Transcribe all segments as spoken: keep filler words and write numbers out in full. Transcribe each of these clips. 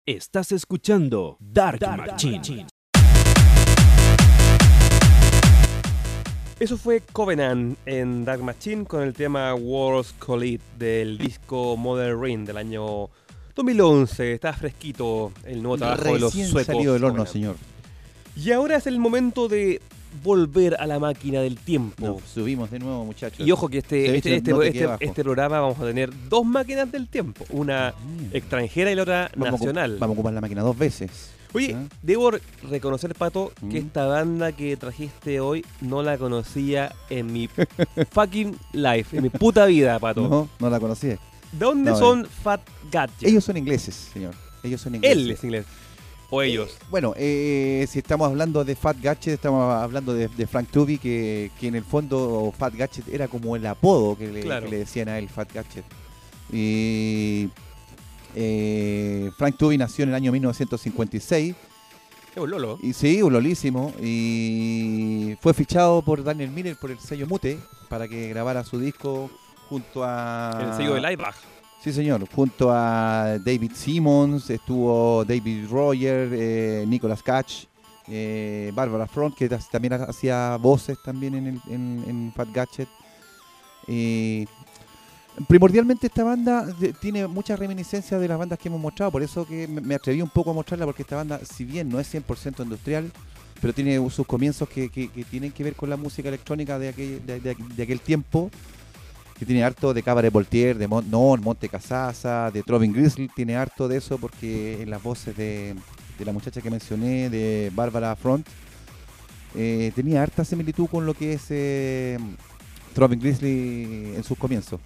Estás escuchando Dark, Dark Machine. Machine. Eso fue Covenant en Dark Machine con el tema Worlds Collide del disco Modern Ring del año dos mil once. Está fresquito el nuevo trabajo Recién de los suecos. salido del horno, Covenant. señor. Y ahora es el momento de volver a la máquina del tiempo. No, subimos de nuevo, muchachos. Y ojo que este, Se ve este, que este, no te este, quede abajo. este programa vamos a tener dos máquinas del tiempo. Una Bien. extranjera y la otra Vamos a ocu- nacional. Vamos a ocupar la máquina dos veces. Oye, ¿Ah? debo reconocer, Pato, que Mm. esta banda que trajiste hoy no la conocía en mi fucking life, en mi puta vida, Pato. No, no la conocí. ¿De dónde No, son Fat Gadget? Ellos son ingleses, señor. Ellos son ingleses. Él es inglés. O ellos. Eh, bueno, eh, si estamos hablando de Fat Gadget, estamos hablando de, de Frank Tubby, que, que en el fondo Fat Gadget era como el apodo que le, Claro. que le decían a él, Fat Gadget. Y eh, Frank Tubby nació en el año mil novecientos cincuenta y seis. Es un lolo. Y sí, un lolísimo. Y fue fichado por Daniel Miller por el sello Mute para que grabara su disco junto a... El sello de Livebag. Sí, señor. Junto a David Simmons, estuvo David Royer, eh, Nicolas Cage, eh, Barbara Front, que tas- también ha- hacía voces también en, el, en, en Fat Gadget. Eh, primordialmente esta banda de- tiene muchas reminiscencias de las bandas que hemos mostrado, por eso que me, me atreví un poco a mostrarla, porque esta banda, si bien no es cien por ciento industrial, pero tiene sus comienzos que, que- que tienen que ver con la música electrónica de aquel, de, de- de aquel tiempo, que tiene harto de Cabaret Voltaire, de Mon non, Monte Casasa, de Trovin Grizzly, tiene harto de eso porque en las voces de, de la muchacha que mencioné, de Barbara Front, eh, tenía harta similitud con lo que es eh, Trovin Grizzly en sus comienzos.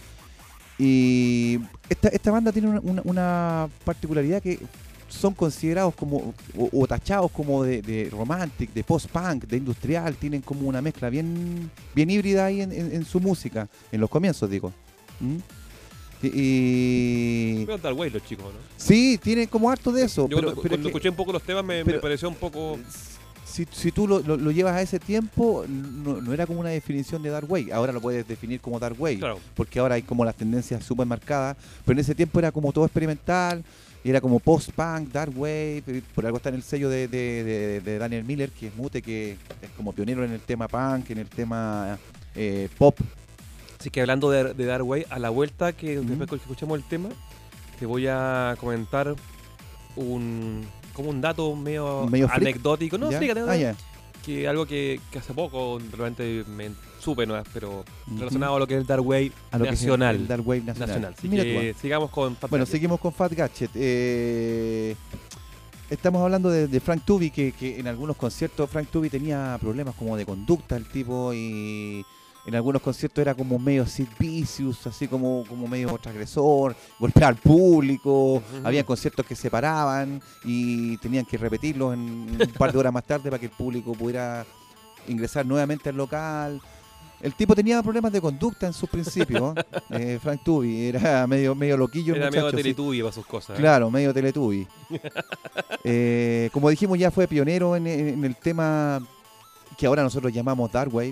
Y esta, esta banda tiene una, una- una particularidad que son considerados como, o, o tachados como de, de romantic, de post-punk, de industrial, tienen como una mezcla bien, bien híbrida ahí en, en- en su música, en los comienzos digo. ¿Mm? Y, y- Pero tal güey los chicos, ¿no? sí, tienen como harto de eso, Yo pero, cuando, pero es cuando que escuché un poco los temas me, me pero- pareció un poco... si, si tú lo, lo- lo llevas a ese tiempo, no, no era como una definición de Dark Wave, ahora lo puedes definir como Dark Wave. Claro. Porque ahora hay como las tendencias súper marcadas, pero en ese tiempo era como todo experimental, y era como post-punk, dark wave, y por algo está en el sello de, de- de- de Daniel Miller, que es Mute, que es como pionero en el tema punk, en el tema eh, pop. Así que hablando de, de Dark Way, a la vuelta que Ujú. después que escuchemos el tema, te voy a comentar un como un dato medio, Medio freak. anecdótico. No, ¿Ya? freak, Ah, ya. que algo que, que hace poco realmente me supe, ¿no? Pero Ujú. relacionado a lo que es el Dark Wave A lo que es el- nacional. el dark wave nacional. nacional. Así Mira que tú, ah. sigamos con Fat Bueno, Gadget. seguimos con Fat Gadget. Eh, estamos hablando de, de Frank Tubby, que, que en algunos conciertos Frank Tubby tenía problemas como de conducta el tipo, y en algunos conciertos era como medio Sid Vicious, así como, como medio transgresor, golpeaba al público, Ujú. había conciertos que se paraban y tenían que repetirlos en un par de horas más tarde para que el público pudiera ingresar nuevamente al local. El tipo tenía problemas de conducta en sus principios, eh, Frank Tubby, era medio, medio loquillo el Era medio muchacho, sí. Teletubby para sus cosas. ¿eh? Claro, medio Teletubby. Eh, como dijimos, ya fue pionero en, en el tema que ahora nosotros llamamos Dark Wave.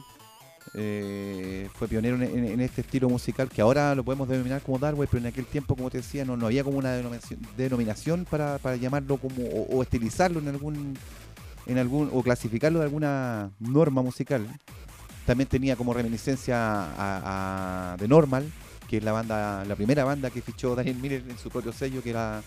Eh, fue pionero en, en- en este estilo musical que ahora lo podemos denominar como Dark Wave, pero en aquel tiempo, como te decía, no, no había como una denominación, denominación para, para llamarlo como o, o estilizarlo en algún en algún o clasificarlo de alguna norma musical. También tenía como reminiscencia a, a The Normal, que es la banda, la primera banda que fichó Daniel Miller en su propio sello, que era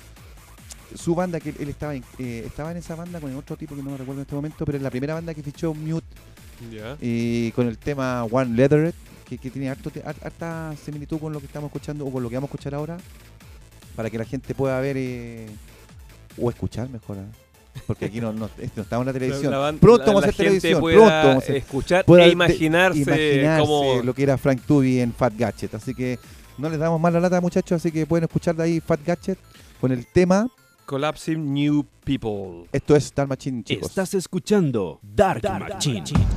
su banda, que él, él estaba en, eh, estaba en esa banda con otro tipo que no me recuerdo en este momento, pero es la primera banda que fichó Mute, Ya. y con el tema One Leathered, que, que tiene harto, har- harta similitud con lo que estamos escuchando o con lo que vamos a escuchar ahora, para que la gente pueda ver eh, o escuchar mejor, ¿eh? Porque aquí no, no, este, no estamos en la televisión. La ban- Pronto la- vamos a la hacer gente televisión, pueda pronto vamos a hacer- escuchar pueda e de- imaginarse, imaginarse cómo... lo que era Frank Tubby en Fat Gadget. Así que no les damos más la lata, muchachos, así que pueden escuchar de ahí Fat Gadget con el tema. Collapsing New People. Esto es Dark Machine, chicos. Estás escuchando Dark, Dark Machine. Machine.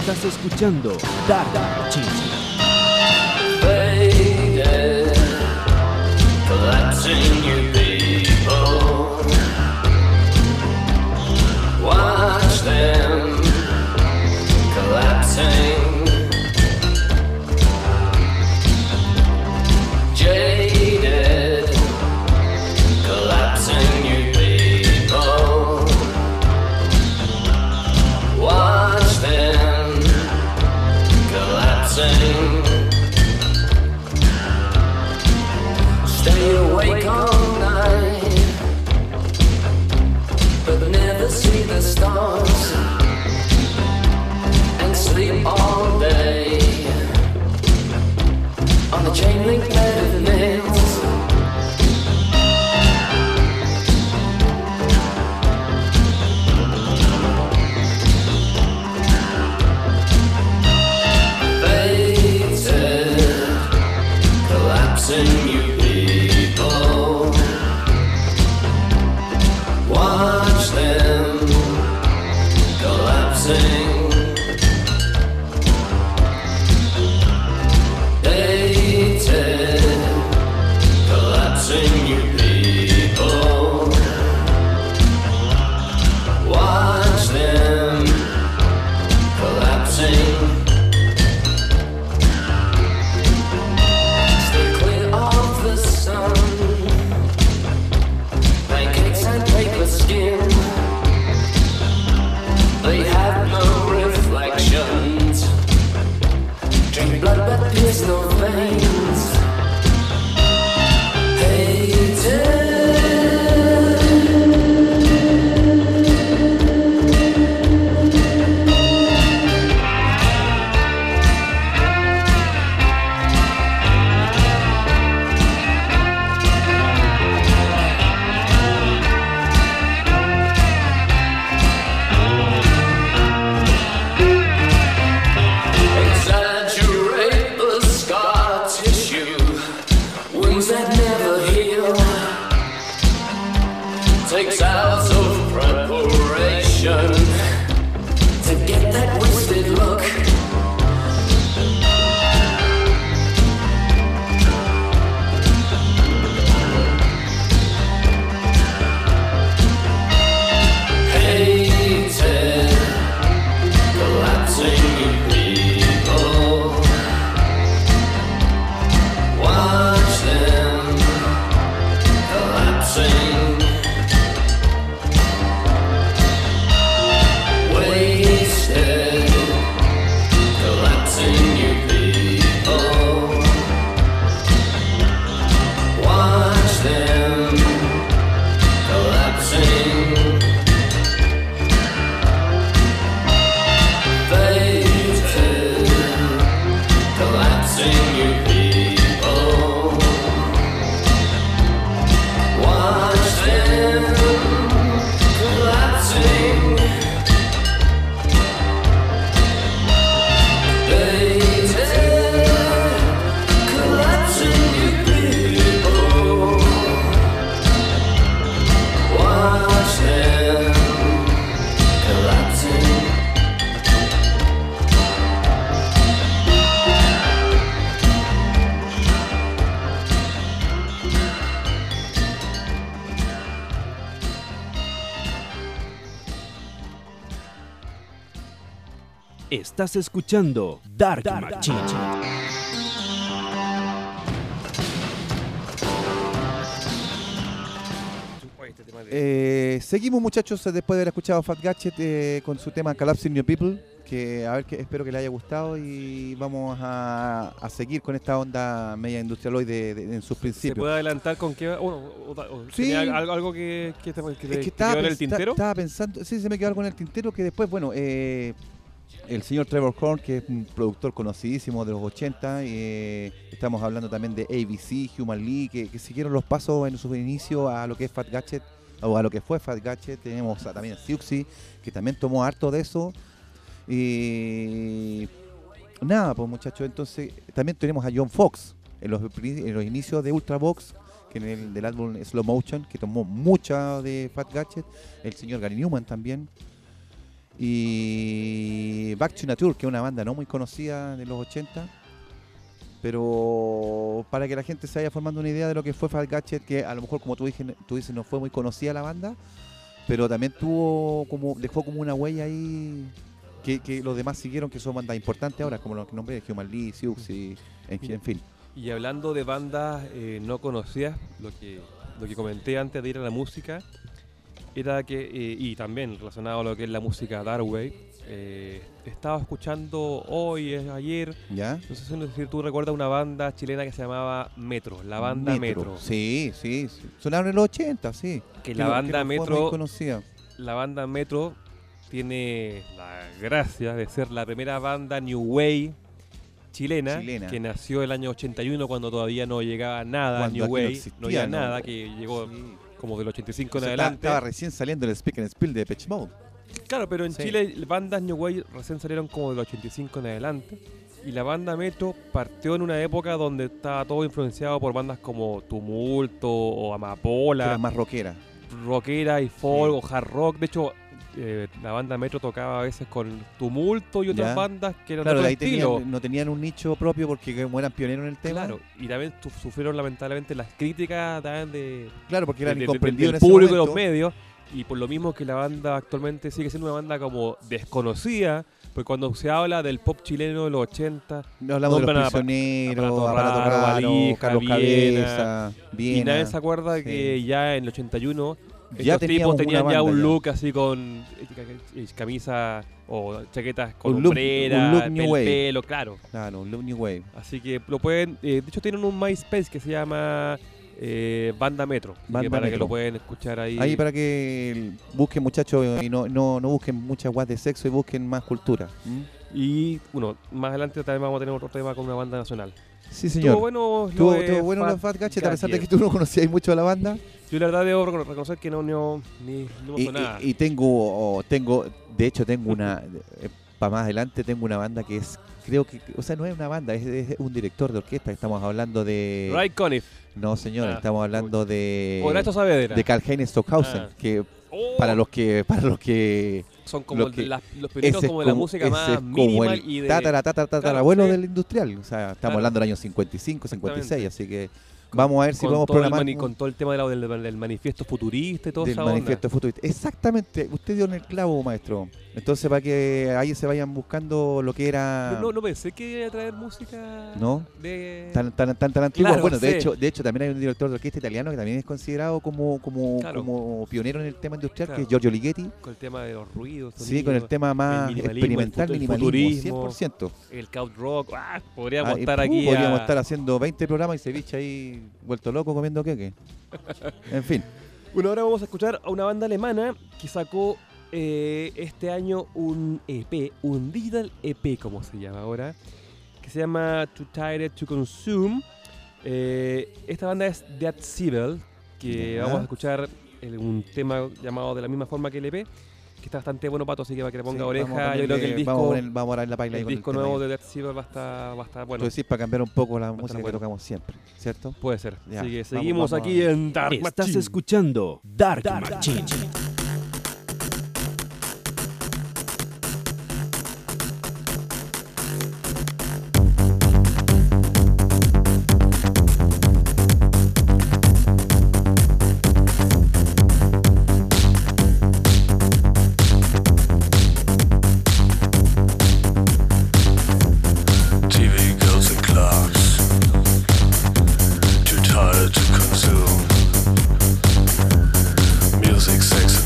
Estás escuchando Dark Machine. Faded, collapsing you people. Watch them collapsing. Jaded, collapsing you people. Watch them collapsing. Stay awake all night, but never see the stars, and sleep all day on the chain link bed of nails. Fated, collapsing you people. Watch them collapsing. Fated, collapsing you people. Watch them collapsing. Stay clear of the sun. Pancakes and paper skin. They have no reflections. Drink blood but pierce no veins. Hated. Exaggerate the scar tissue, wounds that never heal. Takes hours of preparation to get that wasted look. Hated, collapsing you people. Watch them collapsing. Wasted, collapsing you people. Watch them collapsing. Fated, collapsing you people. Watch them collapsing. Fated, collapsing you people. Watch them collapsing. Estás escuchando Dark Machine. Oye, este tema de- Eh, seguimos, muchachos, después de haber escuchado Fat Gadget eh, con su tema Collapsing Your People, que a ver, que espero que les haya gustado y vamos a, a seguir con esta onda media industrial hoy de, de- en sus ¿Se principios. puede adelantar con qué? va? Bueno, o, o- Sí. ¿tenía algo, algo que, que te, que te- Es que que te estaba, quedó en el pens- tintero? estaba pensando, sí, se me quedó algo en el tintero que después, bueno, eh, el señor Trevor Horn, que es un productor conocidísimo de los ochenta, eh, estamos hablando también de A B C, Human League, que, que siguieron los pasos en su inicio a lo que es Fat Gadget, o a lo que fue Fat Gadget. Tenemos a, también a Siouxsie, que también tomó harto de eso. Y nada, pues muchachos, entonces también tenemos a John Fox en los, pri- en los inicios de Ultravox, que en el del álbum Slow Motion, que tomó mucha de Fat Gadget, el señor Gary Newman también. Y Back to Nature, que es una banda no muy conocida de los ochenta, pero para que la gente se vaya formando una idea de lo que fue Fat Gadget, que a lo mejor, como tú, dije, tú dices, no fue muy conocida la banda, pero también tuvo como dejó como una huella ahí que, que los demás siguieron, que son bandas importantes ahora, como los que nombré, Human League, Siouxsie, y en, en fin. Y hablando de bandas eh, no conocidas, lo que, lo que comenté antes de ir a la música, era que, eh, y también relacionado a lo que es la música Dark Wave, eh, estaba escuchando hoy, es ayer, ¿Ya? no sé si tú recuerdas una banda chilena que se llamaba Metro, la banda Metro. Metro. Sí, sí, sí. Sonaron en los ochenta, sí. Que Que la no- banda que no fue Metro, muy conocida. la banda Metro tiene la gracia de ser la primera banda New Wave chilena, Chilena. que nació el año ochenta y uno cuando todavía no llegaba nada a Cuando New aquí no Wave, existía, no había ¿no? nada, que llegó Sí. como del ochenta y cinco O en sea, estaba, adelante. estaba recién saliendo el Speak and Spill de Depeche Mode. Claro, pero en Sí. Chile bandas New Wave recién salieron como del ochenta y cinco en adelante. Y la banda Metro partió en una época donde estaba todo influenciado por bandas como Tumulto o Que Amapola, era más rockera. rockera y folk Sí. o hard rock. De hecho, eh, la banda Metro tocaba a veces con Tumulto y otras Ya. bandas que eran Claro, de ahí otro estilo. tenían, no tenían un nicho propio porque como eran pioneros en el tema. Claro, y también tu- sufrieron lamentablemente las críticas también de, Claro, porque eran de- de- incomprendidos del en ese público y los momento. medios, y por lo mismo que la banda actualmente sigue siendo una banda como desconocida, porque cuando se habla del pop chileno de los ochenta No hablamos de nombran los a- prisioneros, Aparato Aparato Raro, Raro, Valija, Carlos Viena, Cabeza, y Viena. nadie se acuerda sí. que ya en el ochenta y uno Ya estos teníamos tipos tenían una ya banda un ya. look así con eh, camisa o chaquetas con Un look- hombrera, un look new pel- wave. pelo, claro. Claro, Love New Wave. Así que lo pueden, eh, de hecho tienen un MySpace que se llama eh, Banda Metro, así que Banda para que Metro. lo pueden escuchar ahí. Ahí para que busquen, muchachos, y no, no, no busquen muchas guas de sexo y busquen más cultura. ¿Mm? Y bueno, más adelante también vamos a tener otro tema con una banda nacional. Sí, Estuvo señor. bueno, lo Estuvo de estuvo bueno Fat los Fat Gadget, a pesar de que Gadget. tú no conocías mucho a la banda. Yo la verdad debo recono- reconocer que no, no, ni, no me Y, sonaba. y- y tengo, oh, tengo, de hecho tengo una, para más adelante tengo una banda que es, creo que, o sea, no es una banda, es, es un director de orquesta. Estamos hablando de... Ray Conniff, No, señor, Ah, estamos hablando de... Horacio Saavedra. de Karl-Heinz Stockhausen, Ah. que Oh, para los que para los que son como lo que- las- los pioneros ese es como de la como- música ese más es como minimal el y de... tatara, tatara, tatara, Claro, abuelo sí. del industrial. O sea, estamos Claro. hablando del año cincuenta y cinco, cincuenta y seis, Exactamente. así que vamos a ver si con podemos todo el programar mani- un- con todo el tema de la- del, del manifiesto futurista y toda del esa manifiesto futurista. Exactamente, usted dio en el clavo, maestro. Entonces, para que ahí se vayan buscando lo que era... onda. No, no pensé que iba a traer música ¿No? de... Tan, tan, tan, tan antiguo. Claro, Bueno, de sí. hecho, de hecho también hay un director de orquesta italiano que también es considerado como, como, Claro. como pionero en el tema industrial, Claro. que es Giorgio Ligeti. con el tema de los ruidos, Sí, con el sonidos, tema más el minimalismo, experimental, el futu- el minimalismo, futurismo. cien por ciento. el Cloud Rock. Ah, podríamos Ah, y, estar uh, aquí Podríamos a- estar haciendo veinte programas y Ceviche ahí vuelto loco comiendo queque. En fin, Bueno, ahora vamos a escuchar a una banda alemana que sacó eh, este año un E P, un digital E P, como se llama ahora, que se llama Too Tired to Consume. Eh, esta banda es Dead Civil, que Ya. vamos a escuchar el- un tema llamado de la misma forma que el E P, que está bastante bueno, Pato, así que para que le ponga sí, oreja. vamos a Yo creo que el ponerle- disco, Vamos a, poner, vamos a dar la paila ahí el con disco tema nuevo ya. de Dead Civil va a estar, va a estar bueno. Tú decís para cambiar un poco la estar música que bueno. tocamos siempre, ¿cierto? Puede ser. Ya, Así que vamos, seguimos vamos aquí a- en Dark Estás Machine. escuchando Dark, Machine. T V goes and clocks, too tired to consume. Music, sex,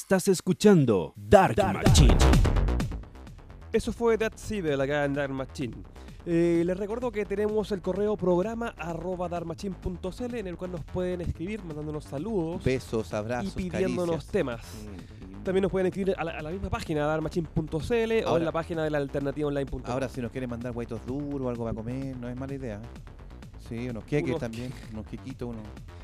Estás escuchando Dark, Dark Machine. Eso fue Dead Civil acá en Dark Machine. Eh, les recuerdo que tenemos el correo programa arroba darkmachine punto c l en el cual nos pueden escribir mandándonos saludos, besos, abrazos, y pidiéndonos caricias. temas. Sí. También nos pueden escribir a la, a la misma página, darkmachine punto c l, o Ahora- en la página de la alternativa online punto com. Ahora, si nos quieren mandar hueitos duros o algo para comer, no es mala idea. Sí, unos queques Unos también, unos quequitos, unos...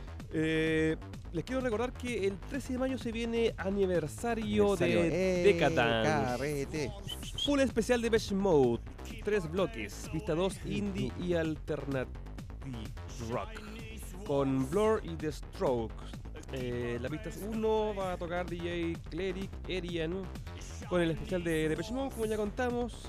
Eh, les quiero recordar que el trece de mayo se viene aniversario, aniversario. de ¡Eh, Decadence. carrete! Full especial de Depeche Mode. Tres bloques. Pista dos, indie y alternative rock. Con Blur y The Strokes. Eh, la pista uno va a tocar D J Cleric, Erian. Con el especial de Depeche Mode, como ya contamos.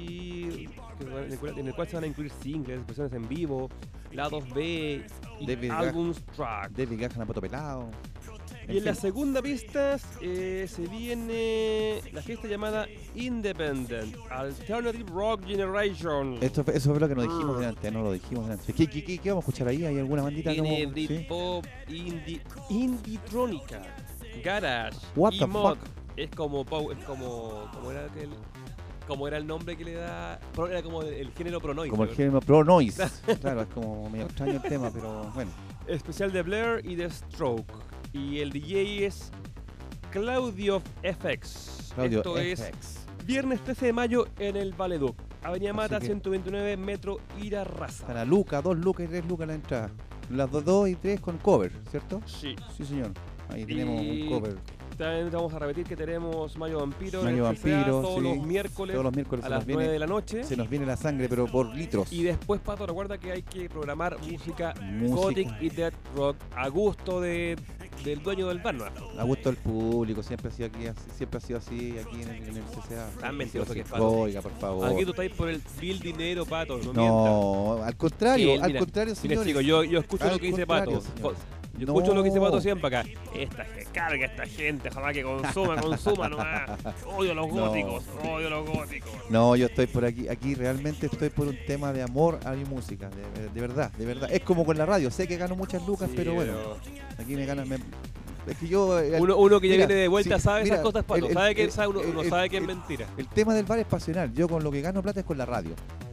Y en el, cual, en el cual se van a incluir singles, versiones en vivo, lados B y David álbums track. David Gahan a poto pelado. Y en la segunda pista eh, se viene la fiesta llamada Independent Alternative Rock Generation. Esto, fue- eso fue lo que nos dijimos Mm. delante, no lo dijimos delante. ¿Qué, qué, qué, qué vamos a escuchar ahí? ¿Hay alguna bandita como...? Tiene ¿Sí? Britpop, indie, Indie-trónica, Garage, What the mod. fuck? Es como pow- es como como era aquel, como era el nombre que le da, pro- era como el, el género pronoico. Como el género Pro Noise. Claro, es como medio extraño el tema, pero bueno. Especial de Blair y The Stroke. Y el D J es Claudio F X. Claudio Esto es F X. viernes trece de mayo en el Valeduc, Avenida Así Mata que- ciento veintinueve, Metro Irarrázaval. Para Luca, dos lucas y tres lucas la entrada. Las dos, dos y tres con cover, ¿cierto? Sí. Sí, señor. Ahí tenemos Y- un cover. También vamos a repetir que tenemos Mayo Vampiro, en Mayo el C C A Vampiro, todos sí. los miércoles Todos los miércoles a se las nos, nueve viene, de la noche. se nos viene la sangre, pero por litros. Y después, Pato, recuerda que hay que programar música, Música. gothic y death rock a gusto de, del dueño del bar, ¿no? A gusto del público, siempre ha sido aquí, así- siempre ha sido así aquí en el, en el C C A. Tan mentiroso que es, Así. Pato. Oiga, por favor. Aquí tú estás por el bill dinero, Pato, no, mientas. No, al contrario, Él, al mira, contrario, Mira, señores. chicos, yo, yo escucho Al lo que dice Pato. contrario, señor. Yo No. escucho lo que dice Pato siempre acá. Esta que carga esta gente, ojalá que consuma, consuma nomás. Odio a los No. góticos, odio a los góticos. No, yo estoy por aquí, aquí realmente estoy por un tema de amor a mi música, de, de verdad, de verdad. Es como con la radio, sé que gano muchas lucas, Sí, pero bueno, aquí me ganan... me- es que yo... el- Uno, uno que ya mira, viene de vuelta sí, sabe mira, esas cosas, Pato. el- sabe el- que el- sabe, uno, uno el- sabe que es el- mentira. El tema del bar es pasional, yo con lo que gano plata es con la radio.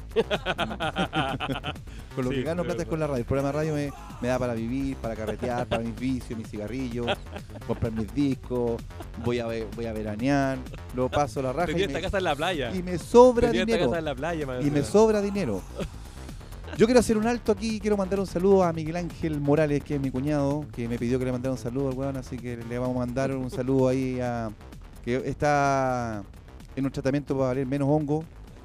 Con lo Sí, que gano pero- plata es con la radio. El programa de radio me, me da para vivir, para carretear, para mis vicios, mis cigarrillos, comprar mis discos, voy a ve- voy a veranear, lo paso la raja Tenía y esta me, casa en la playa. y me sobra Tenía esta dinero. casa en la playa, man. Y me sobra dinero. Yo quiero hacer un alto aquí, quiero mandar un saludo a Miguel Ángel Morales, que es mi cuñado, que me pidió que le mandara un saludo al weón, así que le vamos a mandar un saludo ahí a... que está en un tratamiento para valer menos hongo.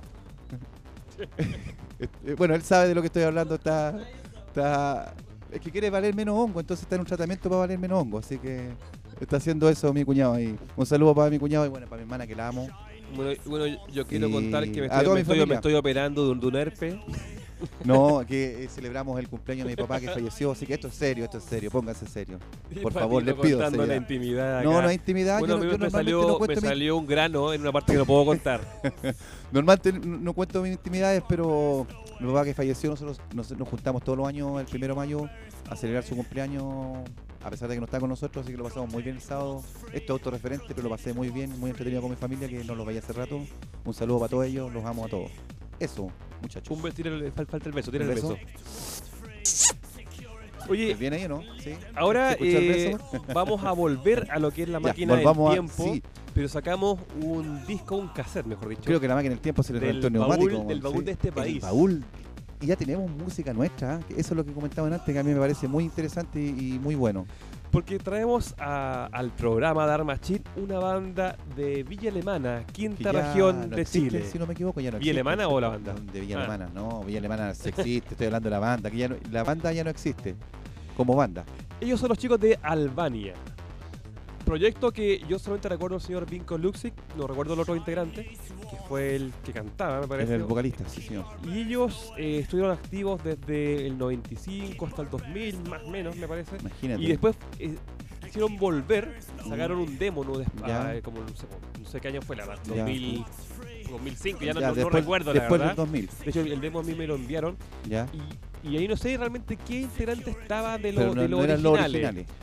Eh, bueno, él sabe de lo que estoy hablando, está... está es que quiere valer menos hongo, entonces está en un tratamiento para valer menos hongo, así que está haciendo eso mi cuñado ahí. Un saludo para mi cuñado y bueno, para mi hermana que la amo. Bueno, bueno, yo quiero Y contar que me a estoy, toda me mi estoy- familia. me estoy operando de un, de un herpes. No, que eh, celebramos el cumpleaños de mi papá que falleció, así que esto es serio, esto es serio, pónganse serio. Por favor, les Patito pido contando la seriedad. intimidad acá. No, no hay intimidad, Bueno, yo, a no- mí yo me, normalmente salió, no me cuento, mi- salió un grano en una parte que no puedo contar. normalmente no, no cuento mis intimidades, pero mi papá que falleció, nosotros nos, nos juntamos todos los años el primero de mayo a celebrar su cumpleaños, a pesar de que no está con nosotros, así que lo pasamos muy bien el sábado. Esto es autorreferente, pero lo pasé muy bien, muy entretenido con mi familia, que no los vaya hace rato. Un saludo para todos ellos, los amo a todos. Eso, muchachos. Un beso, tírale, fal- falta el beso, tira ¿Un el beso? beso. Oye, ¿Viene ahí o no? Sí. ahora ¿Se escucha el eh, beso? vamos a volver a lo que es la Ya, máquina del volvamos a- tiempo, sí. pero sacamos un disco, un cassette, mejor dicho. Creo que la máquina del tiempo se le Del reventó el baúl- neumático. del baúl de este El país. baúl. Y ya tenemos música nuestra, ¿eh? Que eso es lo que comentaban antes, que a mí me parece muy interesante y, y muy bueno. Porque traemos a- al programa Dark Machine una banda de Villa Alemana, Que quinta ya región no de existe, Chile. Si no me equivoco, ya no ¿Villa existe. Alemana o la banda? De Villa Ah. Alemana, no, Villa Alemana se existe, estoy hablando de la banda, que ya no- la banda ya no existe como banda. Ellos son los chicos de Albania. Proyecto que yo solamente recuerdo al señor Vinko Luksic, no recuerdo el otro integrante, que fue el que cantaba, me Es parece. el vocalista, sí señor. Y ellos eh, estuvieron activos desde el noventa y cinco hasta el dos mil, más o menos, me parece. Imagínate. Y después eh, quisieron volver, sacaron un demo, ¿no? Des- Ya. ah, como no sé, no sé qué año fue, la verdad, Ya. dos mil, dos mil cinco, ya, no, Ya, no- no después, recuerdo la después verdad. del dos mil, De hecho, el demo a mí me lo enviaron ya. y, y ahí no sé realmente qué integrante estaba de, lo- Pero no, de los no eran los originales. originales.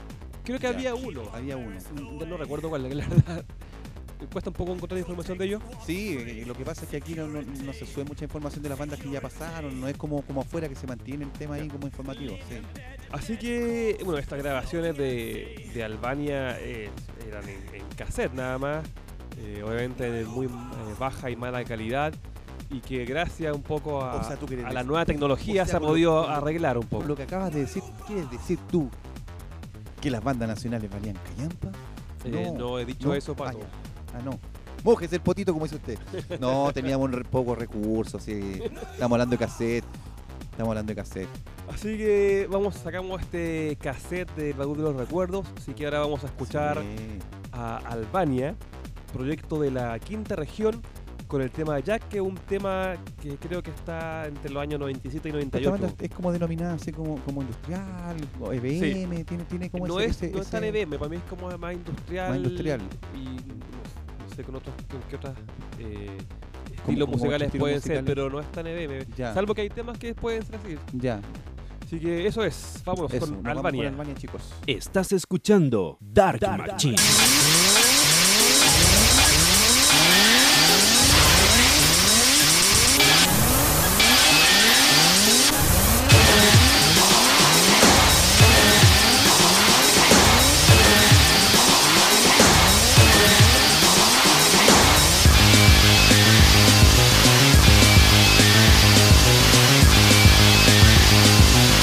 Creo que Ya. había uno. Había uno. Mm, No recuerdo cuál, la verdad. Me cuesta un poco encontrar información de ellos. Sí, eh, lo que pasa es que aquí no, no- no se sube mucha información de las bandas que ya pasaron, no es como, como afuera que se mantiene el tema ahí como informativo. Sí. Así que, bueno, estas grabaciones de, de Albania eh, eran en, en cassette nada más, eh, obviamente de muy eh, baja y mala calidad, y que gracias un poco a, O sea, tú quieres a la decir- nueva tecnología o sea, se ha con lo- podido con lo- arreglar un Por poco. lo que acabas de decir, ¿quieres decir tú que las bandas nacionales valían callampa? Eh, no, he dicho no. eso, Ah, Pato. ya. Ah, no. Mójese el potito como dice usted. No, teníamos re- pocos recursos, sí. Estamos hablando de cassette. Estamos hablando de cassette. Así que vamos, sacamos este cassette de Baúl de los Recuerdos, así que ahora vamos a escuchar Sí. a Albania, proyecto de la quinta región, con el tema Jack, que es un tema que creo que está entre los años noventa y siete y noventa y Esta ocho. banda es como denominada así como, como industrial, o E B M, tiene, tiene como No ese, es, ese- no es tan ese- E B M, para mí es como más industrial. Más industrial. Y no, no sé con otros, con qué otras eh, Como- estilos como musicales estilos pueden ser, musicales. pero no es tan E B M. Ya. Salvo que hay temas que pueden ser así. Ya, Así que eso es. Vámonos eso, con nos vamos Albania. con Albania, chicos. Estás escuchando Dark, Machine.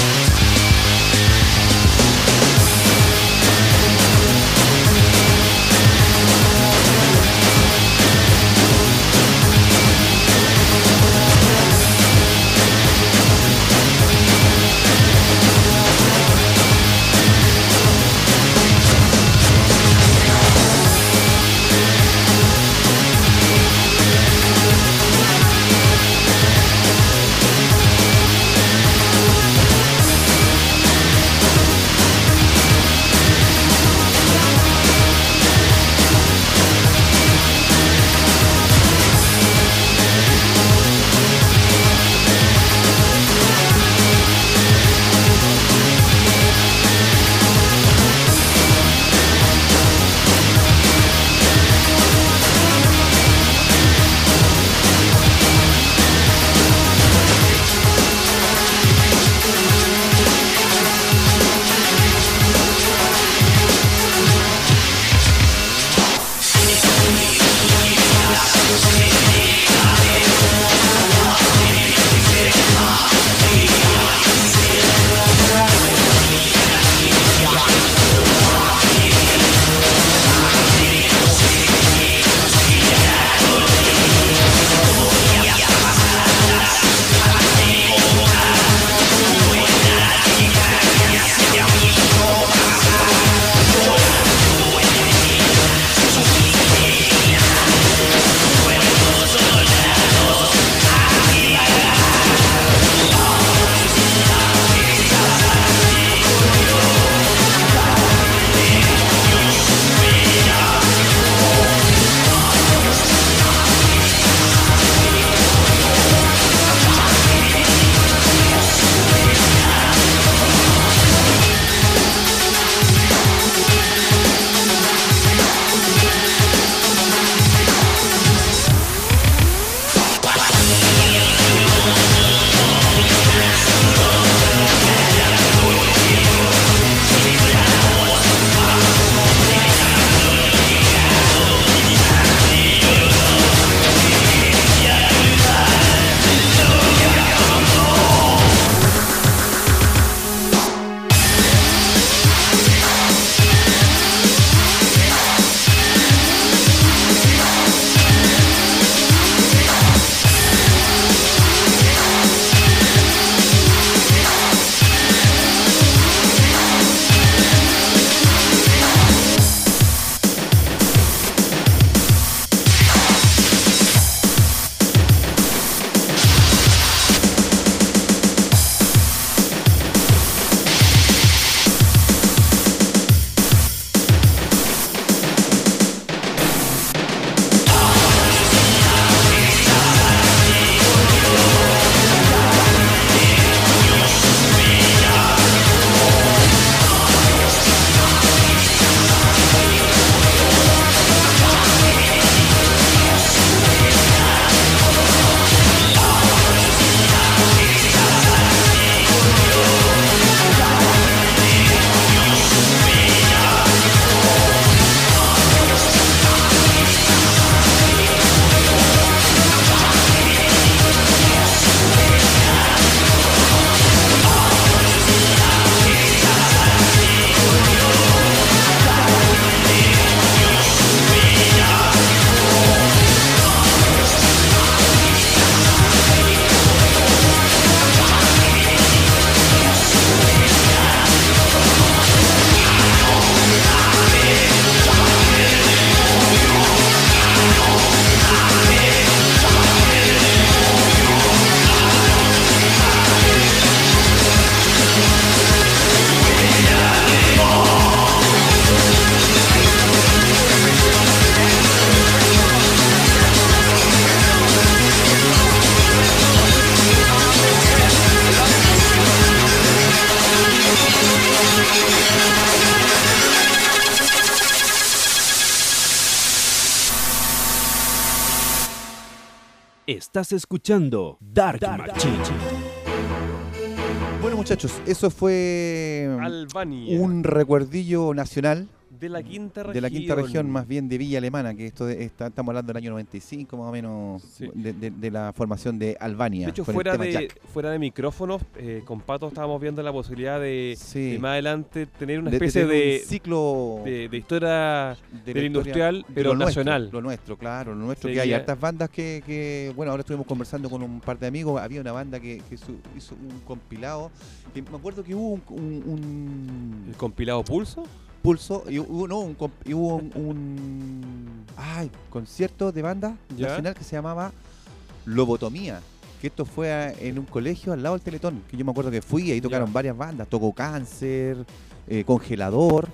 Thank Estás escuchando Dark Machine. Bueno, muchachos, eso fue Albania. un recuerdillo nacional De la quinta región. de la quinta región, más bien de Villa Alemana, que esto de- está- estamos hablando del año noventa y cinco más o menos, Sí. de, de- de la formación de Albania. De hecho, con el fuera tema de, Jack. fuera de micrófonos, eh, con Pato estábamos viendo la posibilidad de, Sí. de más adelante tener una De- de especie tener de, un ciclo de, de historia de del la industrial, historia- de pero lo nuestro, nacional. lo nuestro, claro, lo nuestro, Sí, que hay ya. hartas bandas que, que, bueno, ahora estuvimos conversando con un par de amigos, había una banda que, que su- hizo un compilado, que me acuerdo que hubo un, un- un El compilado Pulso. pulso, y hubo, no, un, comp- y hubo un, un- ay, concierto de banda Ya. nacional que se llamaba Lobotomía, que esto fue a- en un colegio al lado del Teletón, que yo me acuerdo que fui, ahí tocaron Ya. varias bandas, tocó Cáncer, eh, Congelador.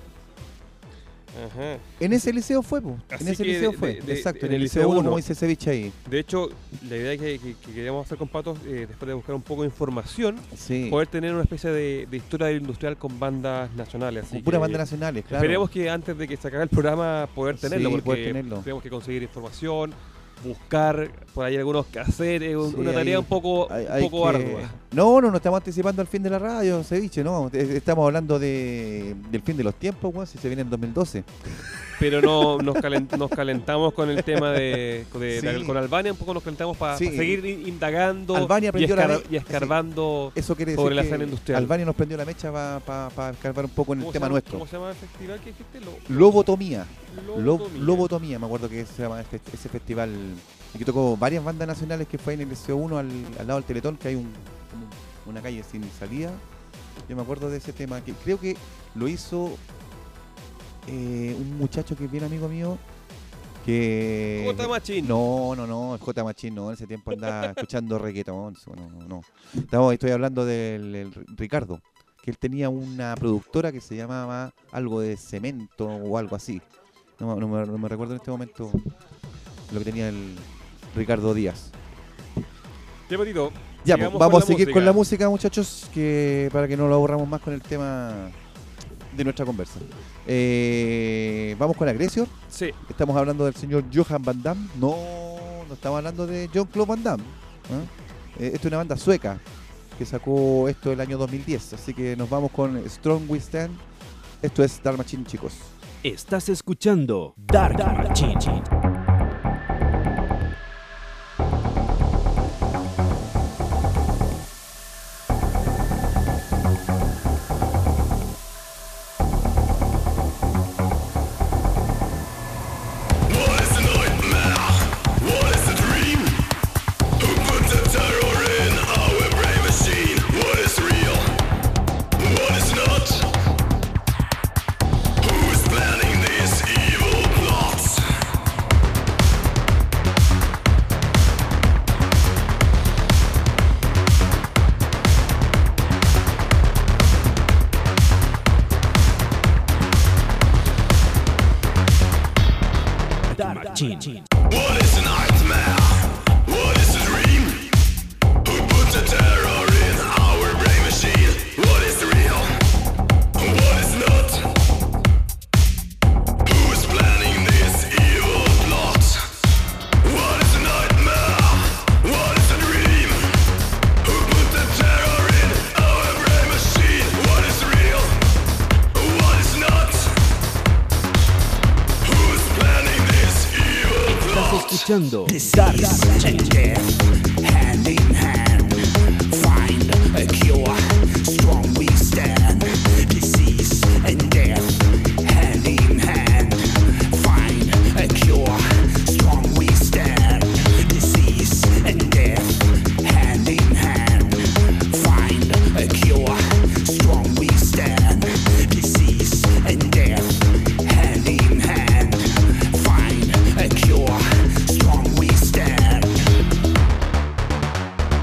Ajá. En ese liceo fue, po. en Así ese que liceo de- fue, de- de- exacto, en en el el liceo Liceo uno, uno. como dice Ceviche ahí. De hecho, la idea que, que- que queríamos hacer con Patos, eh, después de buscar un poco de información, Sí, poder tener una especie de, de historia del industrial con bandas nacionales. Así con puras que bandas nacionales, claro. Esperemos que antes de que se acabe el programa poder tenerlo, Sí, porque poder tenerlo. tenemos que conseguir información, buscar por ahí algunos quehaceres, un- Sí, una hay- tarea un poco, Hay- un hay poco que- ardua. No, no, no estamos anticipando al fin de la radio, Ceviche, no. Eh, Estamos hablando de, del fin de los tiempos, weón, si se viene en dos mil doce. Pero no nos, calen- nos calentamos con el tema de, de- de- Sí. con Albania, un poco nos calentamos para Sí. seguir in- indagando Albania y, aprendió la escar- me- y escarbando. Eso quiere Sobre decir la que escena industrial. Albania nos prendió la mecha para pa, pa escarbar un poco en el ¿Cómo se tema llama- nuestro. ¿Cómo se llama el festival que dijiste? Lo- Lobotomía. Lo- Lobotomía. Lobotomía, me acuerdo que se llama este- ese festival. Y que tocó varias bandas nacionales, que fue en el Liceo uno al, al lado del Teletón, que hay un, como una calle sin salida. Yo me acuerdo de ese tema, que creo que lo hizo eh, un muchacho que es bien amigo mío, que... J Machín. No, no, no, el J Machín no, en ese tiempo andaba escuchando reggaetón, no, no, no. Estamos, estoy hablando del, del Ricardo, que él tenía una productora que se llamaba algo de cemento o algo así. No, no me, no me recuerdo en este momento lo que tenía el Ricardo Díaz. Ya, Patito, Ya, sigamos pues, vamos con a seguir la con la música. música, muchachos, que para que no lo aburramos más con el tema de nuestra conversa. Eh, vamos con Aggressor. Sí, Estamos hablando del señor Johan Van Damme. No, no estamos hablando de Jean-Claude Van Damme. ¿Ah? Eh, esto es una banda sueca que sacó esto el año dos mil diez. Así que nos vamos con Strong We Stand. Esto es Dark Machine, chicos. Estás escuchando Dark Machine. Dark Machine. Estás escuchando Dark Machine. Hand in hand, find a cure. Strong we stand. Disease and death. Hand in hand, find a cure. Strong we stand. Disease and death. Hand in hand, find a cure. Strong we stand. Disease and death. Hand in hand, find a cure. Strong we stand.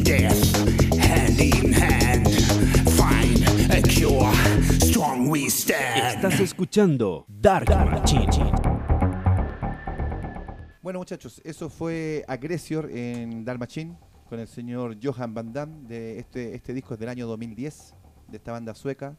death, hand in hand. Find a cure, strong we stand. Estás escuchando Dark Machine. Bueno, muchachos, eso fue Aggressor en Dark Machine con el señor Johan Van Damme. De este, este disco es del año dos mil diez, de esta banda sueca.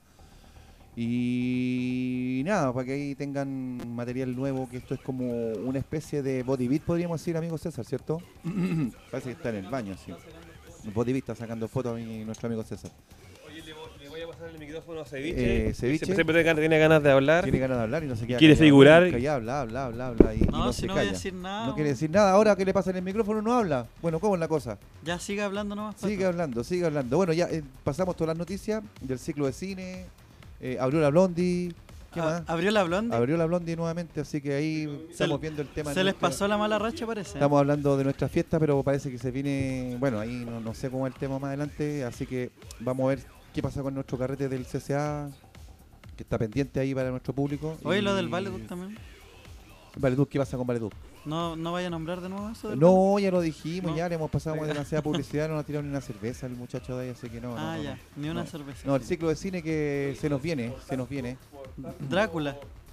Y nada, para que ahí tengan material nuevo, que esto es como una especie de body beat, podríamos decir, amigo César, ¿cierto? Parece que está en el baño, sí. Body beat está sacando fotos a mi, nuestro amigo César. Oye, le voy, le voy a pasar el micrófono a Ceviche. Eh, Ceviche. Siempre, siempre tiene, tiene ganas de hablar. Tiene ganas de hablar y no se queda Quiere callado. figurar. Nunca, ya habla, habla, habla, habla y, y No, no si se no voy a calla. decir nada. No quiere decir nada. Ahora que le pasa en el micrófono no habla. Bueno, ¿cómo es la cosa? Ya sigue hablando nomás. Sigue Pato. hablando, sigue hablando. Bueno, ya eh, pasamos todas las noticias del ciclo de cine. Eh, abrió la Blondie. ¿Qué Ah, más? ¿Abrió la Blondie? Abrió la Blondie nuevamente, así que ahí Se estamos le- viendo el tema. Se de les nuestra- pasó la mala racha, parece. Estamos hablando de nuestra fiesta, pero parece que se viene. Bueno, ahí no, no sé cómo es el tema más adelante, así que vamos a ver qué pasa con nuestro carrete del C C A, que está pendiente ahí para nuestro público. Oye, y- lo del Valeduc también. Valeduc, ¿qué pasa con Valeduc? No, no vaya a nombrar de nuevo eso. del No, ya lo dijimos, No. ya le hemos pasado demasiada publicidad, no nos ha tirado ni una cerveza el muchacho de ahí, así que no. Valeduc? no, Ah, no, ya. no. Ni una No. cerveza. No, el ciclo de cine que se nos viene, se nos viene. Drácula.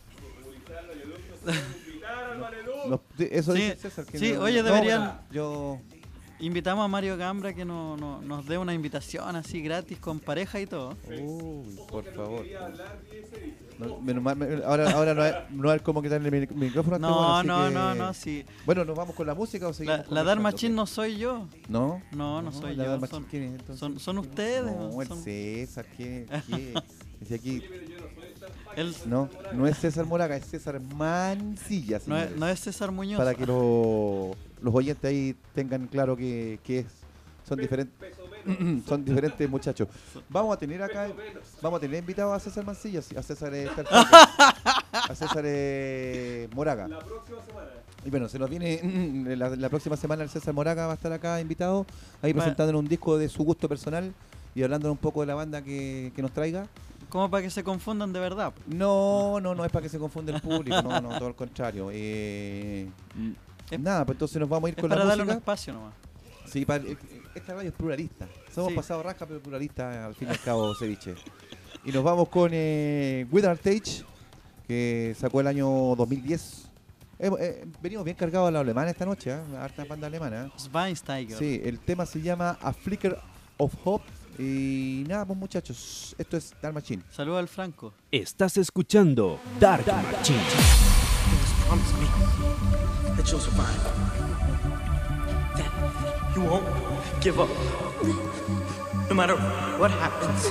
Nos- de- eso Sí, dice César. Que sí, no- oye, no, deberían- bueno, yo. Invitamos a Mario Gambra que no, no- nos dé una invitación así gratis con pareja y todo. Uy, por favor. No, menos mal, me- ahora ahora no hay, no hay como quitarle el mic- micrófono a este No, bueno, así no, que- no, no, sí. Bueno, ¿nos vamos con la música o seguimos La, la conversando? Dark Machine no soy yo. ¿No? No, no soy la yo, Dark Machine, son- ¿quién es entonces? Son, son ustedes. No, el son- César, ¿qué? ¿Qué? Dice aquí, él- no, no es César Moraga, es César Mancilla, no, es, señores. no es César Muñoz. Para que lo- los oyentes ahí tengan claro que, que es, son diferentes son diferentes muchachos. Vamos a tener acá, vamos a tener invitado a César Mancilla, sí, a César eh, Tartaca, a César eh, Moraga. Y bueno, se nos viene la, la próxima semana el César Moraga va a estar acá invitado, ahí Va- presentándonos un disco de su gusto personal y hablando un poco de la banda que, que nos traiga. Como para que se confundan de verdad. No, no, no es para que se confunda el público, no, no, todo al contrario. Eh, Es- nada, pues entonces nos vamos a ir Es con para la darle un música. espacio nomás. Sí, pa- eh, esta radio es pluralista. Somos Sí. pasado rasca, pero pluralista al fin y al cabo, ceviche. Y nos vamos con eh, With Artage, que sacó el año dos mil diez. Eh, eh, venimos bien cargados a la alemana esta noche, ¿eh? Harta banda alemana. ¿eh? Schweinsteiger. Sí, el tema se llama A Flicker of Hope. Y nada, pues muchachos, esto es Dark Machine. Saludos al Franco. Estás escuchando Dark Machine. Promise me that you'll survive. That you won't give up. No matter what happens.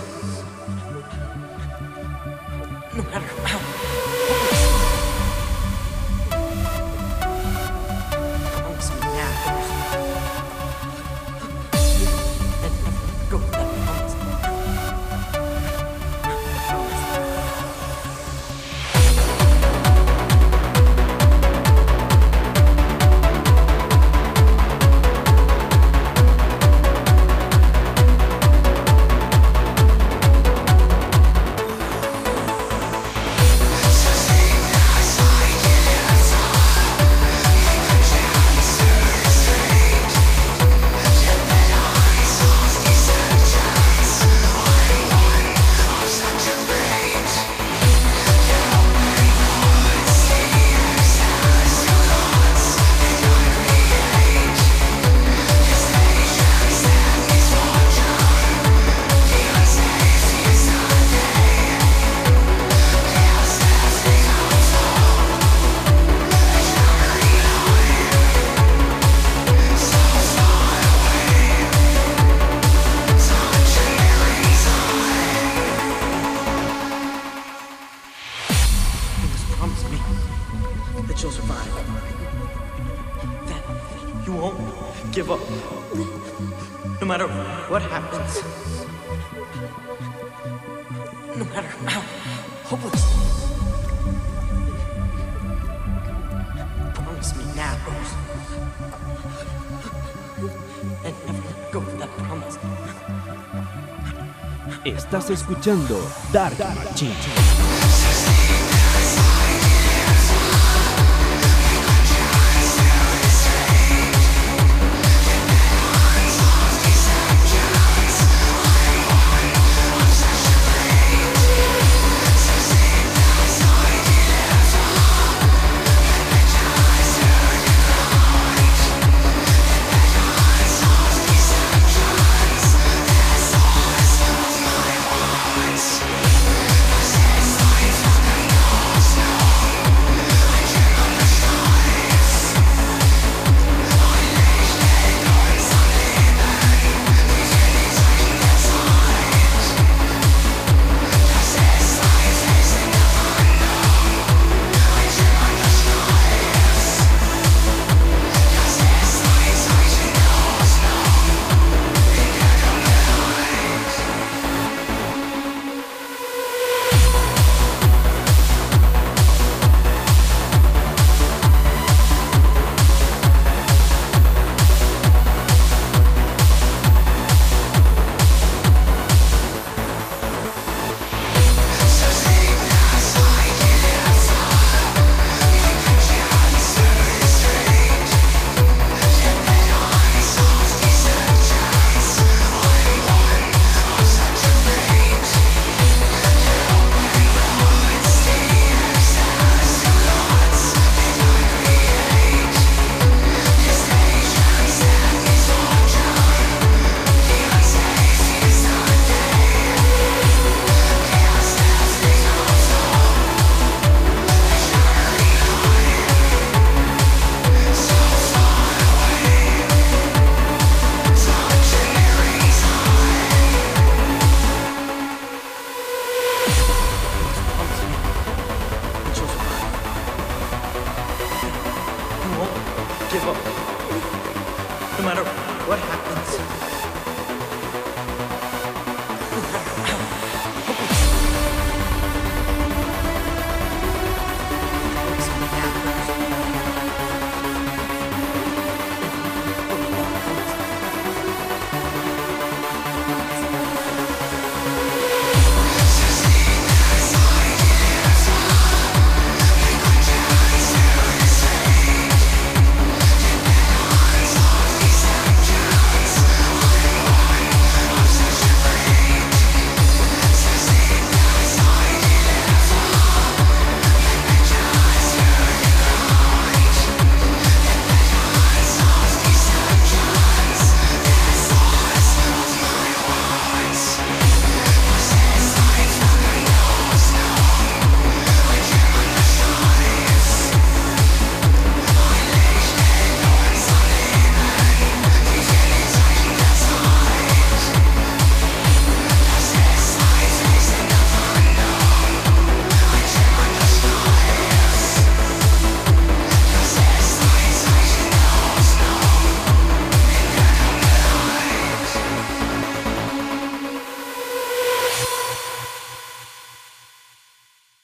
No matter how. Promise me now. And never go that promise. Promise. Please promise me that you'll survive. That you won't give up. No matter what happens. No matter how hopeless. Promise me now, Rose. And never let go of that promise. Estás escuchando Dark Machine. Promise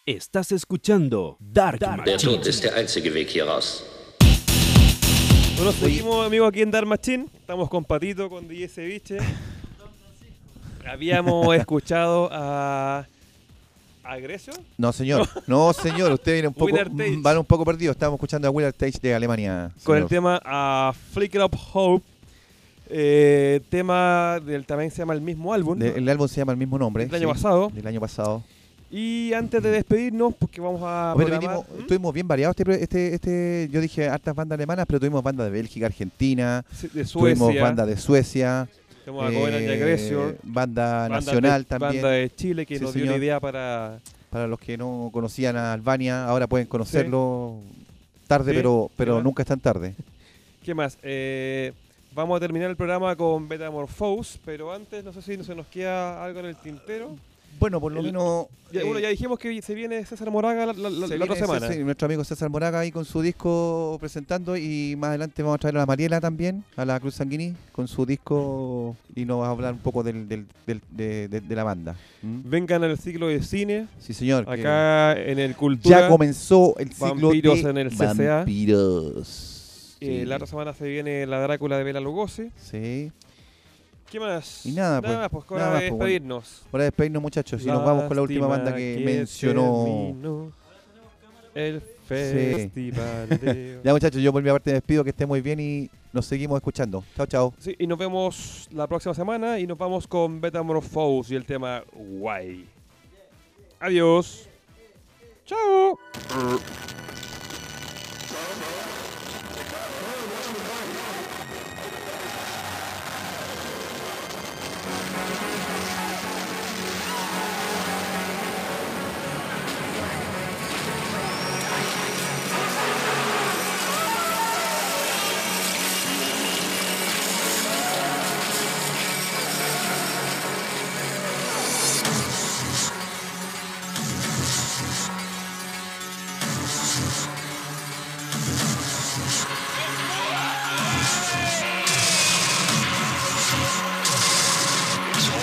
Estás escuchando Dark Der Machine. Tod ist der einzige Weg hier raus. Bueno, seguimos, amigos, aquí en Dark Machine. Estamos con Patito, con D J Ceviche. Habíamos escuchado a... ¿Agresio? No, señor. No, señor. Usted viene un poco, Willard Tage. van un poco perdido. Estábamos escuchando a Willard Tage de Alemania. Con señor. el tema a Flicker of Hope. Eh, tema del también se llama el mismo álbum. De- el álbum se llama el mismo nombre. Del año sí, pasado. Del año pasado. Y antes de despedirnos, porque vamos a. Pero programar- vinimos- ¿Mm? estuvimos bien variados. Este, pro- este, este, yo dije hartas bandas alemanas, pero tuvimos bandas de Bélgica, Argentina. Sí, de Tuvimos Suecia. bandas de Suecia. Tenemos a Covenant y eh, Aggressor. banda Banda nacional de, también. Banda de Chile que Sí, nos dio señor. una idea para. Para los que no conocían a Albania, ahora pueden conocerlo tarde, Sí, pero, pero ¿qué más? nunca es tan tarde. ¿Qué más? Eh, vamos a terminar el programa con Metamorphose, pero antes no sé si se nos queda algo en el tintero. Bueno, por lo El- menos... Ya, eh, bueno, ya dijimos que se viene César Moraga la, la- la- se la otra viene semana. César- nuestro amigo César Moraga ahí con su disco presentando, y más adelante vamos a traer a la Mariela también, a la Cruz Sanguiní, con su disco, y nos va a hablar un poco del, del- del- de, de- de la banda. ¿Mm? Vengan al ciclo de cine, Sí, señor. que acá en el Cultura. ya comenzó el ciclo Vampiros de en el C C A. Vampiros. Eh, Sí. La otra semana se viene la Drácula de Bela Lugosi. Sí. ¿Qué más? Y nada, pues, más, pues hora nada más, de pues, bueno. despedirnos. Hora de despedirnos, muchachos, y nos vamos con la última banda que, Lástima mencionó. terminó el festival de... Ya, muchachos, yo por mi parte me despido, que estén muy bien y nos seguimos escuchando. Chao, chao. Sí, y nos vemos la próxima semana y nos vamos con Metamorphose y el tema Guay. Adiós. Chao. It's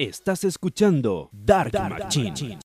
Estás escuchando Dark Machine.